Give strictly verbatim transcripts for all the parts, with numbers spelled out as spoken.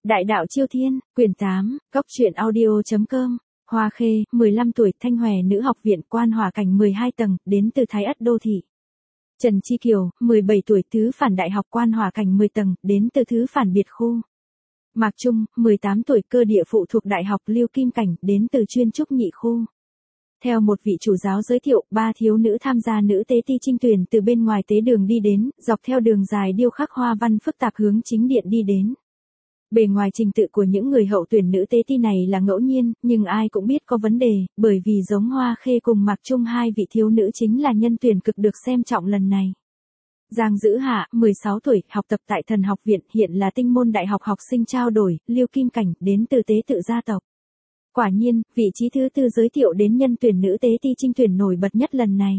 Đại đạo Chiêu Thiên, quyển tám, góc truyện audio.com, Hoa Khê, mười lăm tuổi, Thanh Hòe Nữ Học viện, Quan Hòa Cảnh mười hai tầng, đến từ Thái Ất Đô Thị. Trần Chi Kiều, mười bảy tuổi, Thứ Phản Đại học, Quan Hòa Cảnh mười tầng, đến từ Thứ Phản Biệt Khu. Mạc Trung, mười tám tuổi, Cơ Địa phụ thuộc Đại học Lưu Kim Cảnh, đến từ Chuyên Trúc Nhị Khu. Theo một vị chủ giáo giới thiệu, ba thiếu nữ tham gia nữ tế ti trinh tuyển từ bên ngoài tế đường đi đến, dọc theo đường dài điêu khắc hoa văn phức tạp hướng chính điện đi đến. Bề ngoài trình tự của những người hậu tuyển nữ tế ti này là ngẫu nhiên, nhưng ai cũng biết có vấn đề, bởi vì giống Hoa Khê cùng Mạc Trung hai vị thiếu nữ chính là nhân tuyển cực được xem trọng lần này. Giang Dữ Hạ, mười sáu tuổi, học tập tại Thần Học viện, hiện là tinh môn đại học học sinh trao đổi, Lưu Kim Cảnh, đến từ tế tự gia tộc. Quả nhiên, vị trí thứ tư giới thiệu đến nhân tuyển nữ tế ti trinh tuyển nổi bật nhất lần này.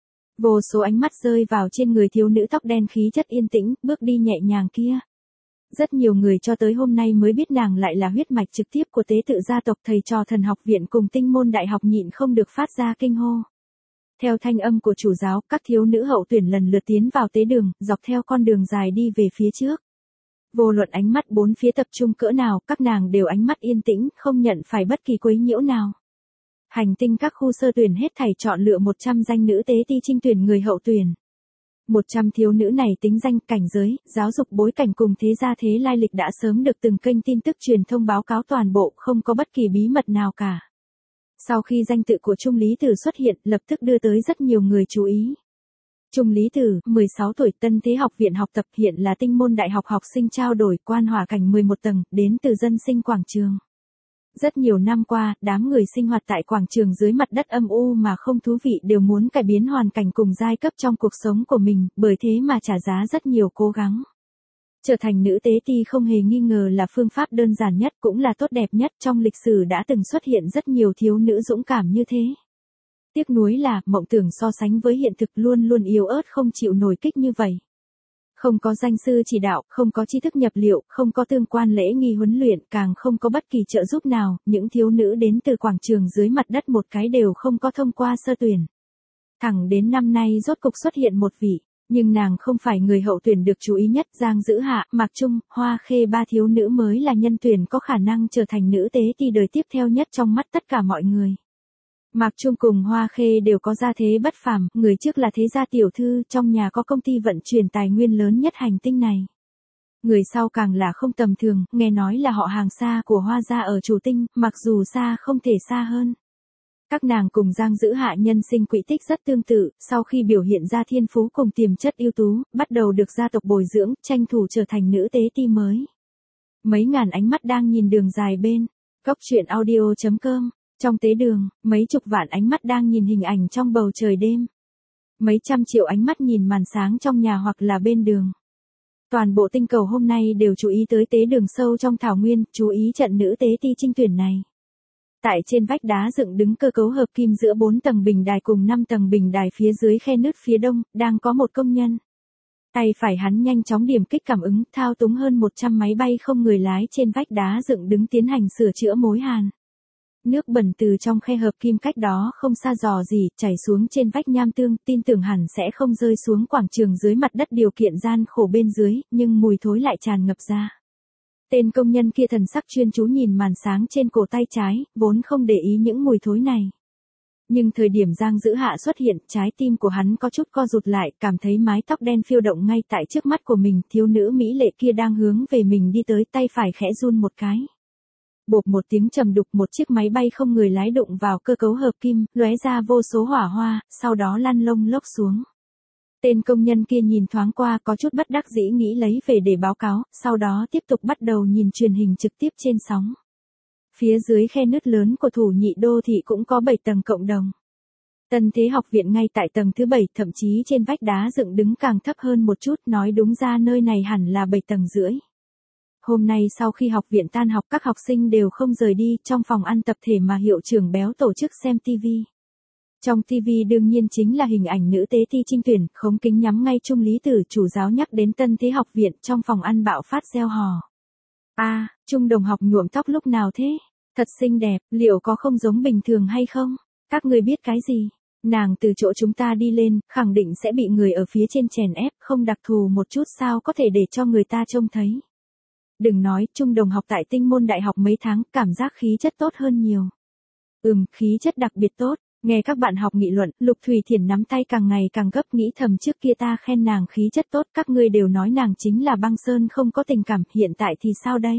Vô số ánh mắt rơi vào trên người thiếu nữ tóc đen khí chất yên tĩnh, bước đi nhẹ nhàng kia. Rất nhiều người cho tới hôm nay mới biết nàng lại là huyết mạch trực tiếp của tế tự gia tộc, thầy trò Thần Học viện cùng tinh môn đại học nhịn không được phát ra kinh hô. Theo thanh âm của chủ giáo, các thiếu nữ hậu tuyển lần lượt tiến vào tế đường, dọc theo con đường dài đi về phía trước. Vô luận ánh mắt bốn phía tập trung cỡ nào, các nàng đều ánh mắt yên tĩnh, không nhận phải bất kỳ quấy nhiễu nào. Hành tinh các khu sơ tuyển hết thảy chọn lựa một trăm danh nữ tế ti trinh tuyển người hậu tuyển. một trăm thiếu nữ này tính danh, cảnh giới, giáo dục bối cảnh cùng thế gia thế lai lịch đã sớm được từng kênh tin tức truyền thông báo cáo toàn bộ, không có bất kỳ bí mật nào cả. Sau khi danh tự của Trung Lý Tử xuất hiện, lập tức đưa tới rất nhiều người chú ý. Trung Lý Tử, mười sáu tuổi, Tân Thế Học viện học tập, hiện là tinh môn đại học học sinh trao đổi, Quan Hòa Cảnh mười một tầng, đến từ dân sinh quảng trường. Rất nhiều năm qua, đám người sinh hoạt tại quảng trường dưới mặt đất âm u mà không thú vị đều muốn cải biến hoàn cảnh cùng giai cấp trong cuộc sống của mình, bởi thế mà trả giá rất nhiều cố gắng. Trở thành nữ tế ti không hề nghi ngờ là phương pháp đơn giản nhất, cũng là tốt đẹp nhất, trong lịch sử đã từng xuất hiện rất nhiều thiếu nữ dũng cảm như thế. Tiếc nuối là, mộng tưởng so sánh với hiện thực luôn luôn yếu ớt không chịu nổi kích như vậy. Không có danh sư chỉ đạo, không có tri thức nhập liệu, không có tương quan lễ nghi huấn luyện, càng không có bất kỳ trợ giúp nào, những thiếu nữ đến từ quảng trường dưới mặt đất một cái đều không có thông qua sơ tuyển. Thẳng đến năm nay rốt cục xuất hiện một vị, nhưng nàng không phải người hậu tuyển được chú ý nhất. Giang Dữ Hạ, Mạc Trung, Hoa Khê, ba thiếu nữ mới là nhân tuyển có khả năng trở thành nữ tế ti đời tiếp theo nhất trong mắt tất cả mọi người. Mạc Trung cùng Hoa Khê đều có gia thế bất phàm, người trước là thế gia tiểu thư, trong nhà có công ty vận chuyển tài nguyên lớn nhất hành tinh này. Người sau càng là không tầm thường, nghe nói là họ hàng xa của Hoa gia ở Chủ Tinh, mặc dù xa không thể xa hơn. Các nàng cùng Giang Dữ Hạ nhân sinh quỹ tích rất tương tự, sau khi biểu hiện ra thiên phú cùng tiềm chất ưu tú, bắt đầu được gia tộc bồi dưỡng, tranh thủ trở thành nữ tế ti mới. Mấy ngàn ánh mắt đang nhìn đường dài bên, góc truyện audio.com. Trong tế đường, mấy chục vạn ánh mắt đang nhìn hình ảnh trong bầu trời đêm. Mấy trăm triệu ánh mắt nhìn màn sáng trong nhà hoặc là bên đường. Toàn bộ tinh cầu hôm nay đều chú ý tới tế đường sâu trong thảo nguyên, chú ý trận nữ tế ti trinh tuyển này. Tại trên vách đá dựng đứng cơ cấu hợp kim giữa bốn tầng bình đài cùng năm tầng bình đài phía dưới khe nứt phía đông, đang có một công nhân. Tay phải hắn nhanh chóng điểm kích cảm ứng, thao túng hơn một trăm máy bay không người lái trên vách đá dựng đứng tiến hành sửa chữa mối hàn. Nước bẩn từ trong khe hợp kim cách đó không xa dò gì, chảy xuống trên vách nham tương, tin tưởng hẳn sẽ không rơi xuống quảng trường dưới mặt đất, điều kiện gian khổ bên dưới, nhưng mùi thối lại tràn ngập ra. Tên công nhân kia thần sắc chuyên chú nhìn màn sáng trên cổ tay trái, vốn không để ý những mùi thối này. Nhưng thời điểm Giang Dữ Hạ xuất hiện, trái tim của hắn có chút co rụt lại, cảm thấy mái tóc đen phiêu động ngay tại trước mắt của mình, thiếu nữ mỹ lệ kia đang hướng về mình đi tới, tay phải khẽ run một cái. Bộp một tiếng trầm đục, một chiếc máy bay không người lái đụng vào cơ cấu hợp kim, lóe ra vô số hỏa hoa, sau đó lăn lông lốc xuống. Tên công nhân kia nhìn thoáng qua, có chút bất đắc dĩ nghĩ lấy về để báo cáo, sau đó tiếp tục bắt đầu nhìn truyền hình trực tiếp trên sóng. Phía dưới khe nứt lớn của Thủ Nhị Đô thị cũng có bảy tầng cộng đồng. Tân Thế Học viện ngay tại tầng thứ bảy, thậm chí trên vách đá dựng đứng càng thấp hơn một chút, nói đúng ra nơi này hẳn là bảy tầng rưỡi. Hôm nay sau khi học viện tan học, các học sinh đều không rời đi, trong phòng ăn tập thể mà hiệu trưởng Béo tổ chức xem tivi. Trong tivi đương nhiên chính là hình ảnh nữ tế ti trinh tuyển, khống kính nhắm ngay Trung Lý Tử, chủ giáo nhắc đến Tân Thế Học viện, trong phòng ăn bạo phát reo hò. A, à, Trung đồng học nhuộm tóc lúc nào thế? Thật xinh đẹp, liệu có không giống bình thường hay không? Các người biết cái gì? Nàng từ chỗ chúng ta đi lên, khẳng định sẽ bị người ở phía trên chèn ép, không đặc thù một chút sao có thể để cho người ta trông thấy. Đừng nói, Trung đồng học tại Tinh Môn Đại học mấy tháng, cảm giác khí chất tốt hơn nhiều. Ừm, khí chất đặc biệt tốt. Nghe các bạn học nghị luận, Lục Thùy Thiển nắm tay càng ngày càng gấp, nghĩ thầm trước kia ta khen nàng khí chất tốt, các ngươi đều nói nàng chính là băng sơn không có tình cảm, hiện tại thì sao đây?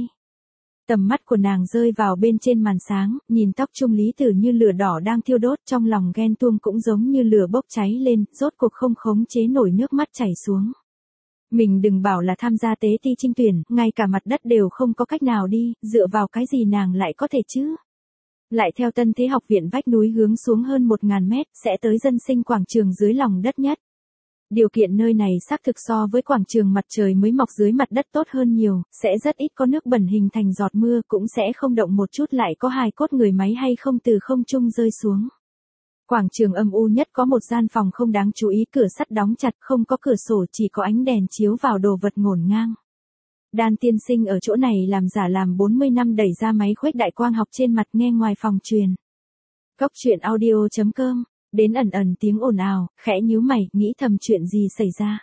Tầm mắt của nàng rơi vào bên trên màn sáng, nhìn tóc Trung Lý Tử như lửa đỏ đang thiêu đốt, trong lòng ghen tuông cũng giống như lửa bốc cháy lên, rốt cuộc không khống chế nổi nước mắt chảy xuống. Mình đừng bảo là tham gia tế ti trinh tuyển, ngay cả mặt đất đều không có cách nào đi, dựa vào cái gì nàng lại có thể chứ? Lại theo Tân Thế học viện vách núi hướng xuống hơn một nghìn mét, sẽ tới dân sinh quảng trường dưới lòng đất nhất. Điều kiện nơi này xác thực so với quảng trường mặt trời mới mọc dưới mặt đất tốt hơn nhiều, sẽ rất ít có nước bẩn hình thành giọt mưa, cũng sẽ không động một chút lại có hài cốt người máy hay không từ không trung rơi xuống. Quảng trường âm u nhất có một gian phòng không đáng chú ý, cửa sắt đóng chặt, không có cửa sổ, chỉ có ánh đèn chiếu vào đồ vật ngổn ngang. Đan tiên sinh ở chỗ này làm giả làm bốn mươi năm, đẩy ra máy khuếch đại quang học trên mặt nghe ngoài phòng truyền. Cốc truyện audio chấm com, đến ẩn ẩn tiếng ồn ào, khẽ nhíu mày, nghĩ thầm chuyện gì xảy ra.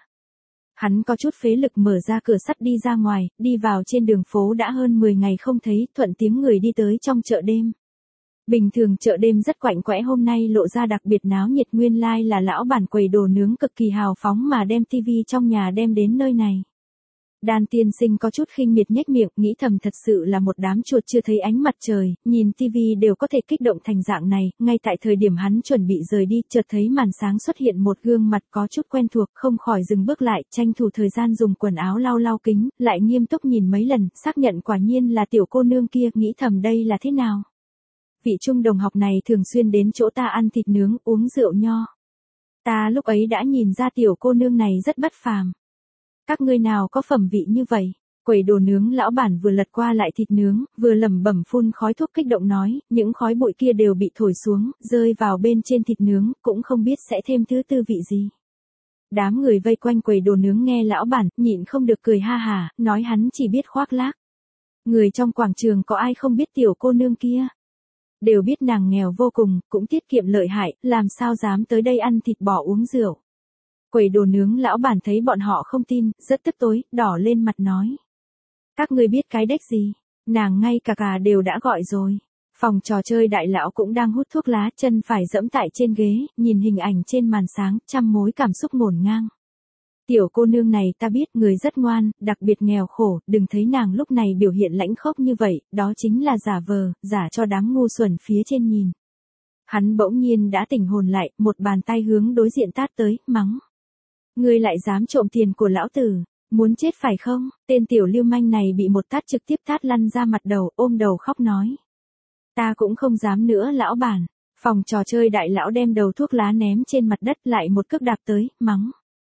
Hắn có chút phế lực mở ra cửa sắt đi ra ngoài, đi vào trên đường phố đã hơn mười ngày không thấy, thuận tiếng người đi tới trong chợ đêm. Bình thường chợ đêm rất quạnh quẽ, hôm nay lộ ra đặc biệt náo nhiệt, nguyên lai là lão bản quầy đồ nướng cực kỳ hào phóng mà đem tivi trong nhà đem đến nơi này. Đan tiên sinh có chút khinh miệt nhếch miệng, nghĩ thầm thật sự là một đám chuột chưa thấy ánh mặt trời, nhìn tivi đều có thể kích động thành dạng này. Ngay tại thời điểm hắn chuẩn bị rời đi, chợt thấy màn sáng xuất hiện một gương mặt có chút quen thuộc, không khỏi dừng bước lại, tranh thủ thời gian dùng quần áo lau lau kính, lại nghiêm túc nhìn mấy lần, xác nhận quả nhiên là tiểu cô nương kia, nghĩ thầm đây là thế nào. Vị Trung đồng học này thường xuyên đến chỗ ta ăn thịt nướng, uống rượu nho. Ta lúc ấy đã nhìn ra tiểu cô nương này rất bất phàm. Các ngươi nào có phẩm vị như vậy? Quầy đồ nướng lão bản vừa lật qua lại thịt nướng, vừa lẩm bẩm phun khói thuốc, kích động nói, những khói bụi kia đều bị thổi xuống, rơi vào bên trên thịt nướng, cũng không biết sẽ thêm thứ tư vị gì. Đám người vây quanh quầy đồ nướng nghe lão bản, nhịn không được cười ha hà, nói hắn chỉ biết khoác lác. Người trong quảng trường có ai không biết tiểu cô nương kia? Đều biết nàng nghèo vô cùng, cũng tiết kiệm lợi hại, làm sao dám tới đây ăn thịt bò uống rượu. Quầy đồ nướng lão bản thấy bọn họ không tin, rất tức tối, đỏ lên mặt nói. Các ngươi biết cái đếch gì, nàng ngay cả cả đều đã gọi rồi. Phòng trò chơi đại lão cũng đang hút thuốc lá, chân phải dẫm tại trên ghế, nhìn hình ảnh trên màn sáng, trăm mối cảm xúc ngổn ngang. Tiểu cô nương này ta biết, người rất ngoan, đặc biệt nghèo khổ, đừng thấy nàng lúc này biểu hiện lãnh khốc như vậy, đó chính là giả vờ, giả cho đám ngu xuẩn phía trên nhìn. Hắn bỗng nhiên đã tỉnh hồn lại, một bàn tay hướng đối diện tát tới, mắng. Ngươi lại dám trộm tiền của lão tử, muốn chết phải không? Tên tiểu lưu manh này bị một tát trực tiếp tát lăn ra mặt đầu, ôm đầu khóc nói. Ta cũng không dám nữa lão bản. Phòng trò chơi đại lão đem đầu thuốc lá ném trên mặt đất, lại một cước đạp tới, mắng.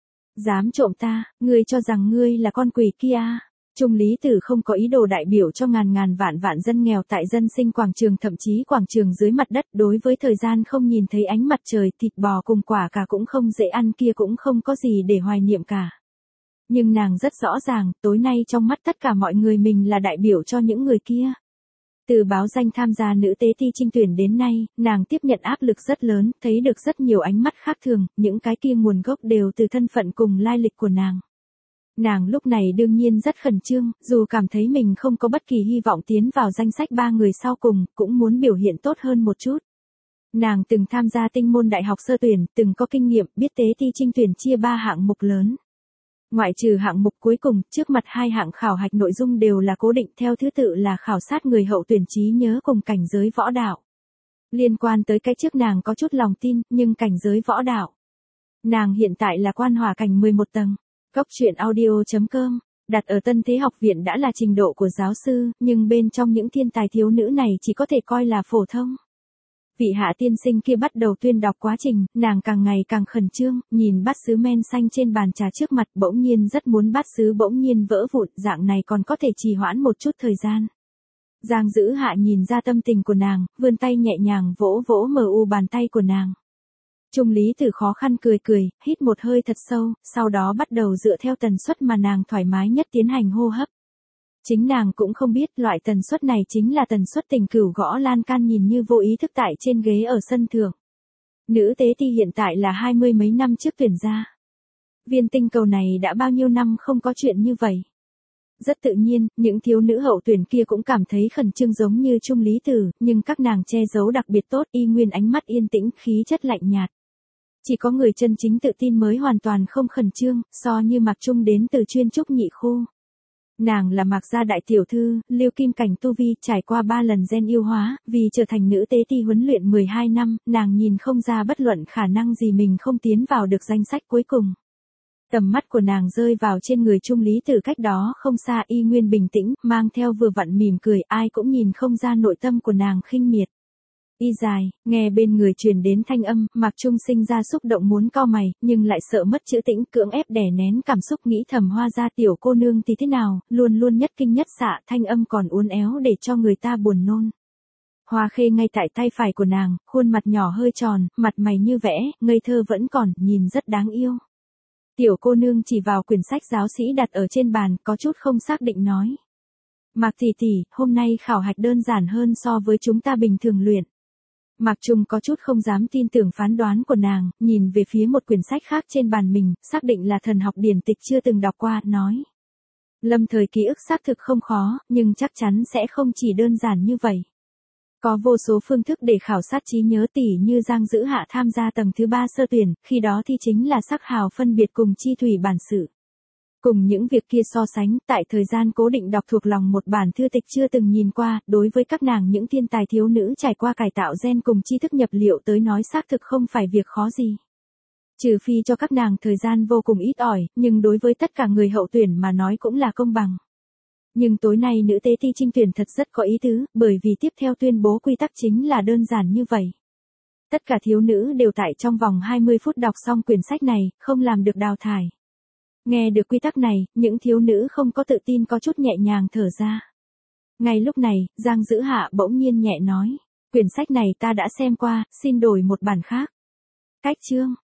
Dám trộm ta, ngươi cho rằng ngươi là con quỷ kia. Trung Lý Tử không có ý đồ đại biểu cho ngàn ngàn vạn vạn dân nghèo tại dân sinh quảng trường, thậm chí quảng trường dưới mặt đất, đối với thời gian không nhìn thấy ánh mặt trời, thịt bò cùng quả cà cũng không dễ ăn kia cũng không có gì để hoài niệm cả. Nhưng nàng rất rõ ràng, tối nay trong mắt tất cả mọi người mình là đại biểu cho những người kia. Từ báo danh tham gia nữ tế thi trinh tuyển đến nay, nàng tiếp nhận áp lực rất lớn, thấy được rất nhiều ánh mắt khác thường, những cái kia nguồn gốc đều từ thân phận cùng lai lịch của nàng. Nàng lúc này đương nhiên rất khẩn trương, dù cảm thấy mình không có bất kỳ hy vọng tiến vào danh sách ba người sau cùng, cũng muốn biểu hiện tốt hơn một chút. Nàng từng tham gia Tinh Môn Đại học sơ tuyển, từng có kinh nghiệm, biết tế thi trinh tuyển chia ba hạng mục lớn. Ngoại trừ hạng mục cuối cùng, trước mặt hai hạng khảo hạch nội dung đều là cố định, theo thứ tự là khảo sát người hậu tuyển trí nhớ cùng cảnh giới võ đạo. Liên quan tới cái trước nàng có chút lòng tin, nhưng cảnh giới võ đạo. Nàng hiện tại là quan hỏa cảnh mười một tầng. Cốc truyện audio chấm com, đặt ở Tân Thế học viện đã là trình độ của giáo sư, nhưng bên trong những thiên tài thiếu nữ này chỉ có thể coi là phổ thông. Vị hạ tiên sinh kia bắt đầu tuyên đọc quá trình, nàng càng ngày càng khẩn trương, nhìn bát sứ men xanh trên bàn trà trước mặt, bỗng nhiên rất muốn bát sứ bỗng nhiên vỡ vụn, dạng này còn có thể trì hoãn một chút thời gian. Giang Dữ Hạ nhìn ra tâm tình của nàng, vươn tay nhẹ nhàng vỗ vỗ mờ u bàn tay của nàng. Trung Lý Tử khó khăn cười cười, hít một hơi thật sâu, sau đó bắt đầu dựa theo tần suất mà nàng thoải mái nhất tiến hành hô hấp. Chính nàng cũng không biết loại tần suất này chính là tần suất tình cửu gõ lan can nhìn như vô ý thức tại trên ghế ở sân thượng. Nữ tế thi hiện tại là hai mươi mấy năm trước tuyển ra. Viên tinh cầu này đã bao nhiêu năm không có chuyện như vậy. Rất tự nhiên, những thiếu nữ hậu tuyển kia cũng cảm thấy khẩn trương giống như Trung Lý Tử, nhưng các nàng che giấu đặc biệt tốt, y nguyên ánh mắt yên tĩnh, khí chất lạnh nhạt. Chỉ có người chân chính tự tin mới hoàn toàn không khẩn trương, so như Mạc Trung đến từ chuyên trúc nhị khu. Nàng là Mạc gia đại tiểu thư, Lưu Kim Cảnh tu vi, trải qua ba lần gen yêu hóa, vì trở thành nữ tế ti huấn luyện mười hai năm, nàng nhìn không ra bất luận khả năng gì mình không tiến vào được danh sách cuối cùng. Tầm mắt của nàng rơi vào trên người Trung Lý Tử cách đó không xa, y nguyên bình tĩnh, mang theo vừa vặn mỉm cười, ai cũng nhìn không ra nội tâm của nàng khinh miệt. Y dài, nghe bên người truyền đến thanh âm, Mạc Trung sinh ra xúc động muốn cau mày, nhưng lại sợ mất chữ tĩnh, cưỡng ép đè nén cảm xúc, nghĩ thầm Hoa gia tiểu cô nương thì thế nào, luôn luôn nhất kinh nhất xạ, thanh âm còn uốn éo để cho người ta buồn nôn. Hoa Khê ngay tại tay phải của nàng, khuôn mặt nhỏ hơi tròn, mặt mày như vẽ, ngây thơ vẫn còn, nhìn rất đáng yêu. Tiểu cô nương chỉ vào quyển sách giáo sĩ đặt ở trên bàn, có chút không xác định nói. Mạc tỷ tỷ, hôm nay khảo hạch đơn giản hơn so với chúng ta bình thường luyện. Mạc Trung có chút không dám tin tưởng phán đoán của nàng, nhìn về phía một quyển sách khác trên bàn mình, xác định là thần học điển tịch chưa từng đọc qua, nói. Lâm thời ký ức xác thực không khó, nhưng chắc chắn sẽ không chỉ đơn giản như vậy. Có vô số phương thức để khảo sát trí nhớ, tỉ như Giang Dữ Hạ tham gia tầng thứ ba sơ tuyển, khi đó thi chính là sắc hào phân biệt cùng chi thủy bản sự. Cùng những việc kia so sánh, tại thời gian cố định đọc thuộc lòng một bản thư tịch chưa từng nhìn qua, đối với các nàng những thiên tài thiếu nữ trải qua cải tạo gen cùng tri thức nhập liệu tới nói xác thực không phải việc khó gì. Trừ phi cho các nàng thời gian vô cùng ít ỏi, nhưng đối với tất cả người hậu tuyển mà nói cũng là công bằng. Nhưng tối nay nữ tế thi trinh tuyển thật rất có ý tứ, bởi vì tiếp theo tuyên bố quy tắc chính là đơn giản như vậy. Tất cả thiếu nữ đều tại trong vòng hai mươi phút đọc xong quyển sách này, không làm được đào thải. Nghe được quy tắc này, những thiếu nữ không có tự tin có chút nhẹ nhàng thở ra. Ngay lúc này, Giang Dữ Hạ bỗng nhiên nhẹ nói, quyển sách này ta đã xem qua, xin đổi một bản khác. Cách chương